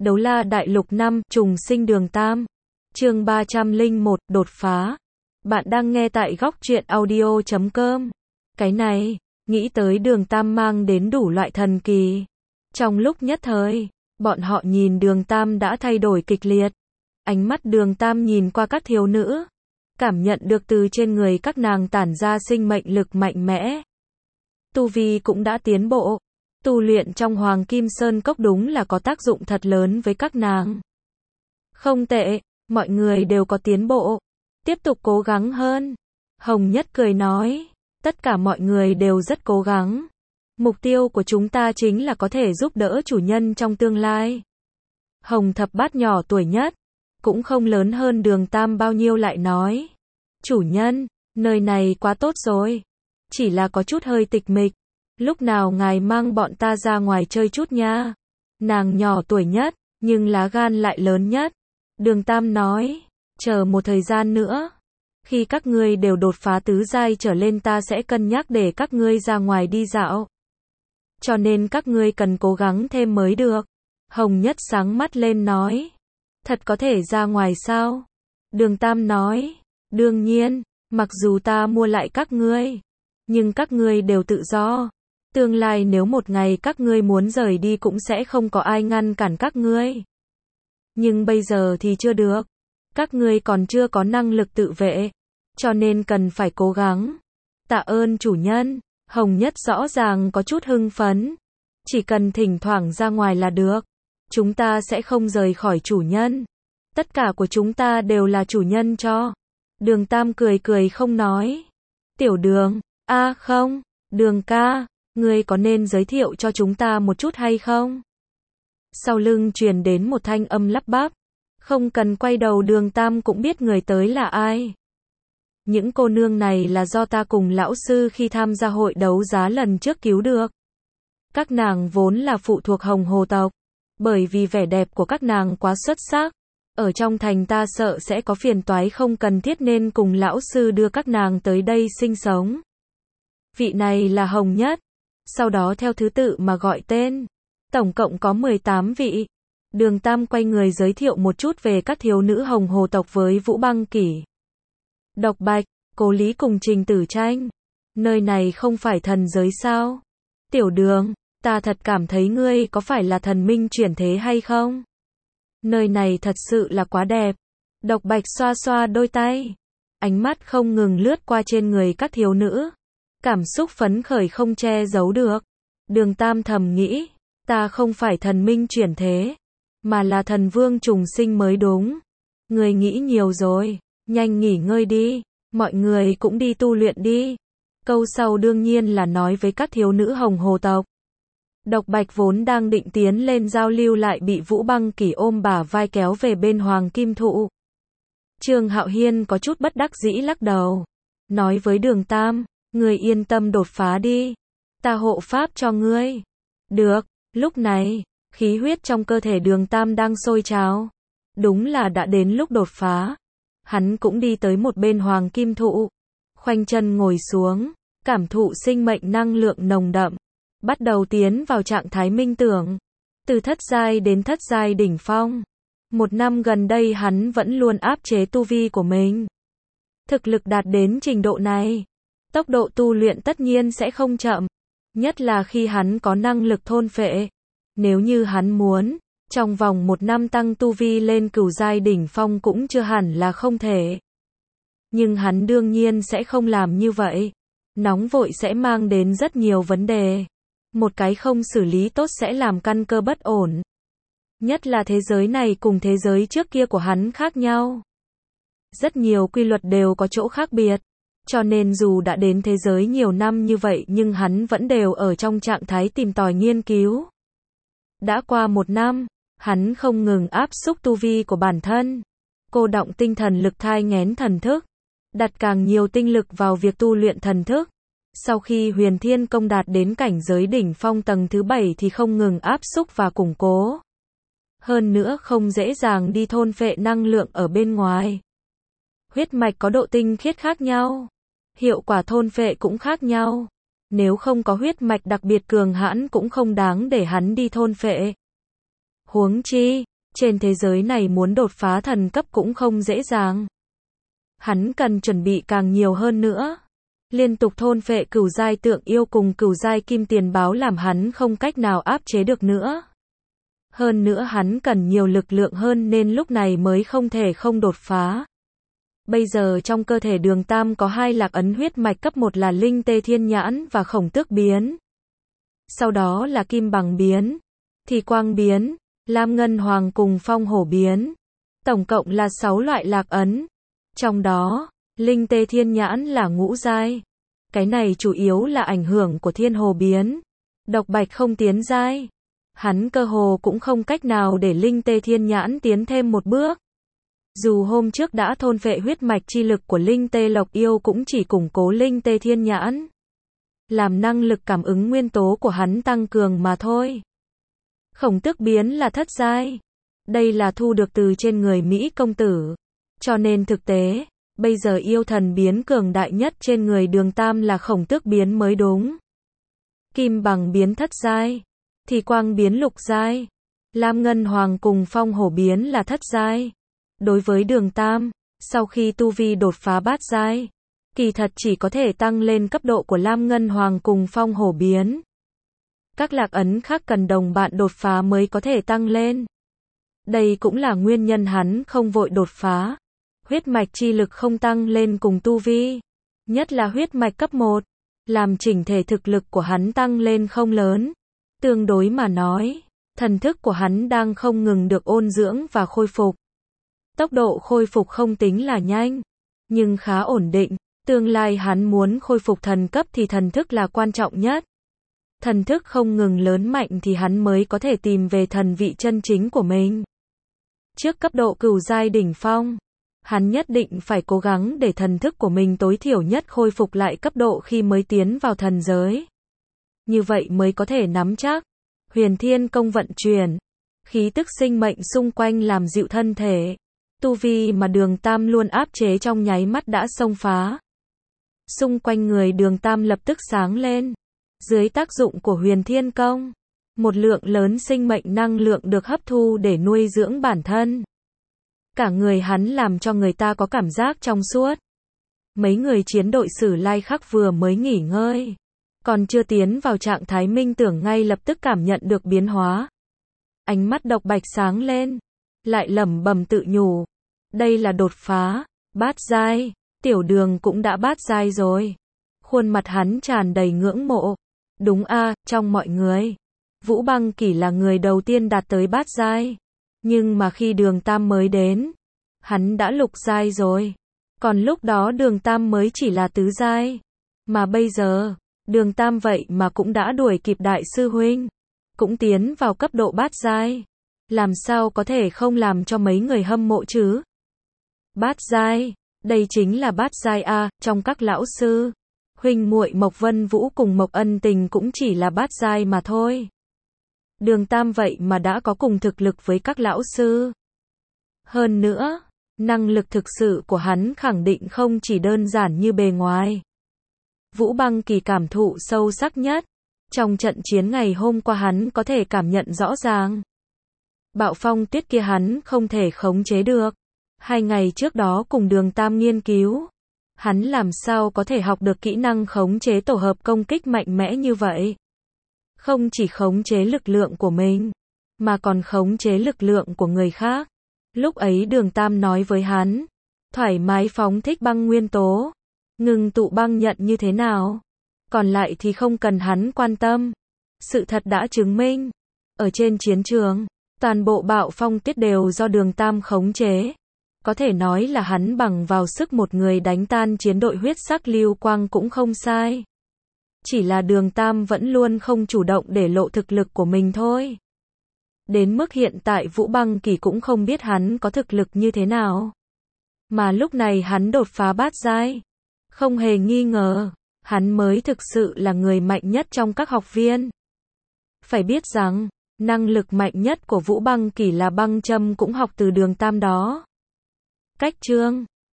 Đấu la đại lục 5, trùng sinh đường Tam. Chương 301, đột phá. Bạn đang nghe tại góc truyện audio.com. Cái này, nghĩ tới đường Tam mang đến đủ loại thần kỳ. Trong lúc nhất thời, bọn họ nhìn đường Tam đã thay đổi kịch liệt. Ánh mắt đường Tam nhìn qua các thiếu nữ, cảm nhận được từ trên người các nàng tản ra sinh mệnh lực mạnh mẽ. Tu vi cũng đã tiến bộ. Tu luyện trong Hoàng Kim Sơn Cốc đúng là có tác dụng thật lớn với các nàng. Không tệ, mọi người đều có tiến bộ. Tiếp tục cố gắng hơn. Hồng Nhất cười nói, tất cả mọi người đều rất cố gắng. Mục tiêu của chúng ta chính là có thể giúp đỡ chủ nhân trong tương lai. Hồng Thập Bát nhỏ tuổi nhất, cũng không lớn hơn đường Tam bao nhiêu lại nói. Chủ nhân, nơi này quá tốt rồi. Chỉ là có chút hơi tịch mịch. Lúc nào ngài mang bọn ta ra ngoài chơi chút nha. Nàng nhỏ tuổi nhất, nhưng lá gan lại lớn nhất. Đường Tam nói, chờ một thời gian nữa. Khi các ngươi đều đột phá tứ giai trở lên ta sẽ cân nhắc để các ngươi ra ngoài đi dạo. Cho nên các ngươi cần cố gắng thêm mới được. Hồng Nhất sáng mắt lên nói. Thật có thể ra ngoài sao? Đường Tam nói, đương nhiên, mặc dù ta mua lại các ngươi, nhưng các ngươi đều tự do. Tương lai nếu một ngày các ngươi muốn rời đi cũng sẽ không có ai ngăn cản các ngươi. Nhưng bây giờ thì chưa được. Các ngươi còn chưa có năng lực tự vệ. Cho nên cần phải cố gắng. Tạ ơn chủ nhân. Hồng Nhất rõ ràng có chút hưng phấn. Chỉ cần thỉnh thoảng ra ngoài là được. Chúng ta sẽ không rời khỏi chủ nhân. Tất cả của chúng ta đều là chủ nhân cho. Đường Tam cười cười không nói. Tiểu Đường, không, Đường ca. Ngươi có nên giới thiệu cho chúng ta một chút hay không? Sau lưng truyền đến một thanh âm lắp bắp. Không cần quay đầu đường Tam cũng biết người tới là ai. Những cô nương này là do ta cùng lão sư khi tham gia hội đấu giá lần trước cứu được. Các nàng vốn là phụ thuộc Hồng Hồ tộc. Bởi vì vẻ đẹp của các nàng quá xuất sắc. Ở trong thành ta sợ sẽ có phiền toái không cần thiết nên cùng lão sư đưa các nàng tới đây sinh sống. Vị này là Hồng Nhất. Sau đó theo thứ tự mà gọi tên. Tổng cộng có 18 vị. Đường Tam quay người giới thiệu một chút về các thiếu nữ Hồng Hồ tộc với Vũ Băng Kỷ, Độc Bạch, Cố Lý cùng Trình Tử Tranh. Nơi này không phải thần giới sao? Tiểu Đường, ta thật cảm thấy ngươi có phải là thần minh chuyển thế hay không? Nơi này thật sự là quá đẹp. Độc Bạch xoa xoa đôi tay. Ánh mắt không ngừng lướt qua trên người các thiếu nữ. Cảm xúc phấn khởi không che giấu được. Đường Tam thầm nghĩ, ta không phải thần minh chuyển thế, mà là thần vương trùng sinh mới đúng. Người nghĩ nhiều rồi, nhanh nghỉ ngơi đi, mọi người cũng đi tu luyện đi. Câu sau đương nhiên là nói với các thiếu nữ Hồng Hồ tộc. Độc Bạch vốn đang định tiến lên giao lưu lại bị Vũ Băng Kỷ ôm bả vai kéo về bên Hoàng Kim Thụ. Trương Hạo Hiên có chút bất đắc dĩ lắc đầu, nói với Đường Tam, ngươi yên tâm đột phá đi, ta hộ pháp cho ngươi. Được, lúc này, khí huyết trong cơ thể Đường Tam đang sôi trào. Đúng là đã đến lúc đột phá. Hắn cũng đi tới một bên Hoàng Kim Thụ, khoanh chân ngồi xuống, cảm thụ sinh mệnh năng lượng nồng đậm, bắt đầu tiến vào trạng thái minh tưởng. Từ thất giai đến thất giai đỉnh phong. Một năm gần đây hắn vẫn luôn áp chế tu vi của mình. Thực lực đạt đến trình độ này, tốc độ tu luyện tất nhiên sẽ không chậm. Nhất là khi hắn có năng lực thôn phệ. Nếu như hắn muốn, trong vòng một năm tăng tu vi lên cửu giai đỉnh phong cũng chưa hẳn là không thể. Nhưng hắn đương nhiên sẽ không làm như vậy. Nóng vội sẽ mang đến rất nhiều vấn đề. Một cái không xử lý tốt sẽ làm căn cơ bất ổn. Nhất là thế giới này cùng thế giới trước kia của hắn khác nhau. Rất nhiều quy luật đều có chỗ khác biệt. Cho nên dù đã đến thế giới nhiều năm như vậy nhưng hắn vẫn đều ở trong trạng thái tìm tòi nghiên cứu. Đã qua một năm, hắn không ngừng áp xúc tu vi của bản thân. Cô đọng tinh thần lực thai nghén thần thức. Đặt càng nhiều tinh lực vào việc tu luyện thần thức. Sau khi Huyền Thiên Công đạt đến cảnh giới đỉnh phong tầng thứ 7 thì không ngừng áp xúc và củng cố. Hơn nữa không dễ dàng đi thôn phệ năng lượng ở bên ngoài. Huyết mạch có độ tinh khiết khác nhau. Hiệu quả thôn phệ cũng khác nhau. Nếu không có huyết mạch đặc biệt cường hãn cũng không đáng để hắn đi thôn phệ. Huống chi, Trên thế giới này muốn đột phá thần cấp cũng không dễ dàng. Hắn cần chuẩn bị càng nhiều hơn nữa. Liên tục thôn phệ cửu giai tượng yêu cùng cửu giai kim tiền báo làm hắn không cách nào áp chế được nữa. Hơn nữa hắn cần nhiều lực lượng hơn nên lúc này mới không thể không đột phá. Bây giờ trong cơ thể Đường Tam có 2 lạc ấn huyết mạch cấp 1 là Linh Tê Thiên Nhãn và Khổng Tước biến. Sau đó là Kim Bằng biến, Thì Quang biến, Lam Ngân Hoàng cùng Phong Hổ biến. Tổng cộng là 6 loại lạc ấn. Trong đó, Linh Tê Thiên Nhãn là ngũ giai. Cái này chủ yếu là ảnh hưởng của Thiên Hồ biến. Độc Bạch không tiến giai. Hắn cơ hồ cũng không cách nào để Linh Tê Thiên Nhãn tiến thêm một bước. Dù hôm trước đã thôn phệ huyết mạch chi lực của Linh Tê Lộc Yêu cũng chỉ củng cố Linh Tê Thiên Nhãn, làm năng lực cảm ứng nguyên tố của hắn tăng cường mà thôi. Khổng Tước biến là thất giai. Đây là thu được từ trên người Mỹ công tử. Cho nên thực tế, bây giờ yêu thần biến cường đại nhất trên người Đường Tam là Khổng Tước biến mới đúng. Kim Bằng biến thất giai. Thì Quang biến lục giai. Lam Ngân Hoàng cùng Phong Hổ biến là thất giai. Đối với Đường Tam, sau khi tu vi đột phá bát giai, kỳ thật chỉ có thể tăng lên cấp độ của Lam Ngân Hoàng cùng Phong Hổ biến. Các lạc ấn khác cần đồng bạn đột phá mới có thể tăng lên. Đây cũng là nguyên nhân hắn không vội đột phá. Huyết mạch chi lực không tăng lên cùng tu vi, nhất là huyết mạch cấp 1, làm chỉnh thể thực lực của hắn tăng lên không lớn. Tương đối mà nói, thần thức của hắn đang không ngừng được ôn dưỡng và khôi phục. Tốc độ khôi phục không tính là nhanh, nhưng khá ổn định. Tương lai hắn muốn khôi phục thần cấp thì thần thức là quan trọng nhất. Thần thức không ngừng lớn mạnh thì hắn mới có thể tìm về thần vị chân chính của mình. Trước cấp độ cửu giai đỉnh phong, hắn nhất định phải cố gắng để thần thức của mình tối thiểu nhất khôi phục lại cấp độ khi mới tiến vào thần giới. Như vậy mới có thể nắm chắc. Huyền Thiên Công vận chuyển, khí tức sinh mệnh xung quanh làm dịu thân thể. Tu vi mà Đường Tam luôn áp chế trong nháy mắt đã xông phá. Xung quanh người Đường Tam lập tức sáng lên. Dưới tác dụng của Huyền Thiên Công, một lượng lớn sinh mệnh năng lượng được hấp thu để nuôi dưỡng bản thân. Cả người hắn làm cho người ta có cảm giác trong suốt. Mấy người chiến đội Sử Lai Khắc vừa mới nghỉ ngơi, còn chưa tiến vào trạng thái minh tưởng ngay lập tức cảm nhận được biến hóa. Ánh mắt Độc Bạch sáng lên, lại lẩm bẩm tự nhủ, đây là đột phá, bát giai, Tiểu Đường cũng đã bát giai rồi. Khuôn mặt hắn tràn đầy ngưỡng mộ. Đúng a, trong mọi người, Vũ Băng Kỷ là người đầu tiên đạt tới bát giai. Nhưng mà khi Đường Tam mới đến, hắn đã lục giai rồi. Còn lúc đó Đường Tam mới chỉ là tứ giai. Mà bây giờ, Đường Tam vậy mà cũng đã đuổi kịp đại sư huynh, cũng tiến vào cấp độ bát giai. Làm sao có thể không làm cho mấy người hâm mộ chứ? Bát giai, đây chính là bát giai a, trong các lão sư, huynh muội Mộc Vân Vũ cùng Mộc Ân Tình cũng chỉ là bát giai mà thôi. Đường Tam vậy mà đã có cùng thực lực với các lão sư. Hơn nữa, năng lực thực sự của hắn khẳng định không chỉ đơn giản như bề ngoài. Vũ Băng Kỳ cảm thụ sâu sắc nhất. Trong trận chiến ngày hôm qua hắn có thể cảm nhận rõ ràng. Bạo phong tuyết kia hắn không thể khống chế được. 2 ngày trước đó cùng Đường Tam nghiên cứu, hắn làm sao có thể học được kỹ năng khống chế tổ hợp công kích mạnh mẽ như vậy. Không chỉ khống chế lực lượng của mình, mà còn khống chế lực lượng của người khác. Lúc ấy Đường Tam nói với hắn, thoải mái phóng thích băng nguyên tố, ngừng tụ băng nhận như thế nào. Còn lại thì không cần hắn quan tâm. Sự thật đã chứng minh, ở trên chiến trường, toàn bộ bạo phong tuyết đều do Đường Tam khống chế. Có thể nói là hắn bằng vào sức một người đánh tan chiến đội huyết sắc lưu quang cũng không sai. Chỉ là Đường Tam vẫn luôn không chủ động để lộ thực lực của mình thôi. Đến mức hiện tại Vũ Băng Kỳ cũng không biết hắn có thực lực như thế nào. Mà lúc này hắn đột phá bát giai. Không hề nghi ngờ, hắn mới thực sự là người mạnh nhất trong các học viên. Phải biết rằng, năng lực mạnh nhất của Vũ Băng Kỳ là băng châm cũng học từ Đường Tam đó. Cách chương